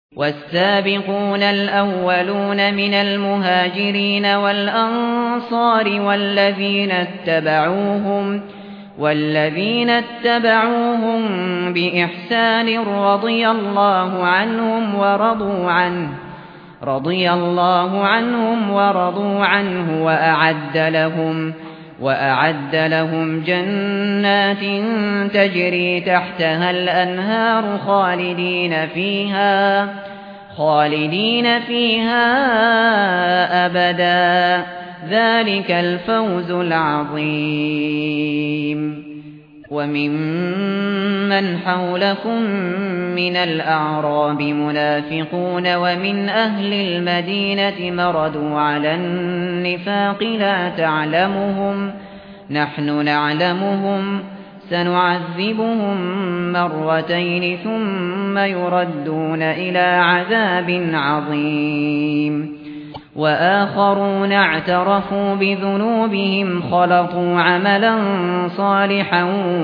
والسابقون الأولون من المهاجرين والأنصار والذين اتبعوهم بإحسان رضي الله عنهم ورضوا عنه وأعد لهم جنات تجري تحتها الأنهار خالدين فيها أبدا ذلك الفوز العظيم. وممن حولكم من الأعراب منافقون ومن أهل المدينة مردوا على النفاق لا تعلمهم نحن نعلمهم سنعذبهم مرتين ثم يردون إلى عذاب عظيم. وآخرون اعترفوا بذنوبهم خلطوا عملا صالحا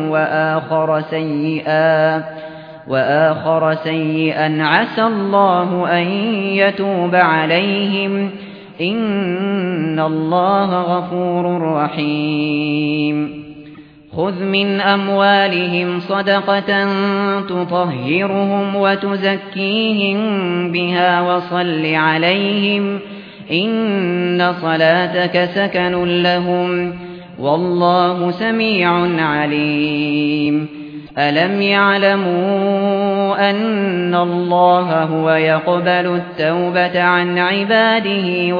وآخر سيئا عسى الله أن يتوب عليهم إن الله غفور رحيم. خذ من أموالهم صدقة تطهرهم وتزكيهم بها وصل عليهم إن صلاتك سكن لهم والله سميع عليم. ألم يعلموا أن الله هو يقبل التوبة عن عباده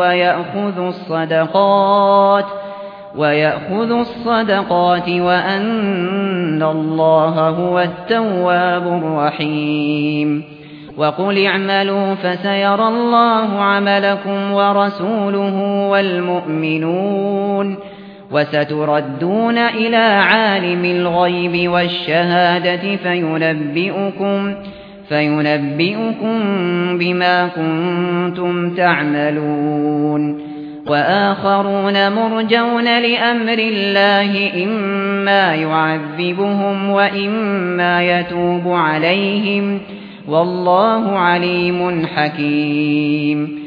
ويأخذ الصدقات وأن الله هو التواب الرحيم. وقل اعملوا فسيرى الله عملكم ورسوله والمؤمنون وستردون إلى عالم الغيب والشهادة فينبئكم بما كنتم تعملون. وآخرون مرجون لأمر الله إما يعذبهم وإما يتوب عليهم والله عليم حكيم.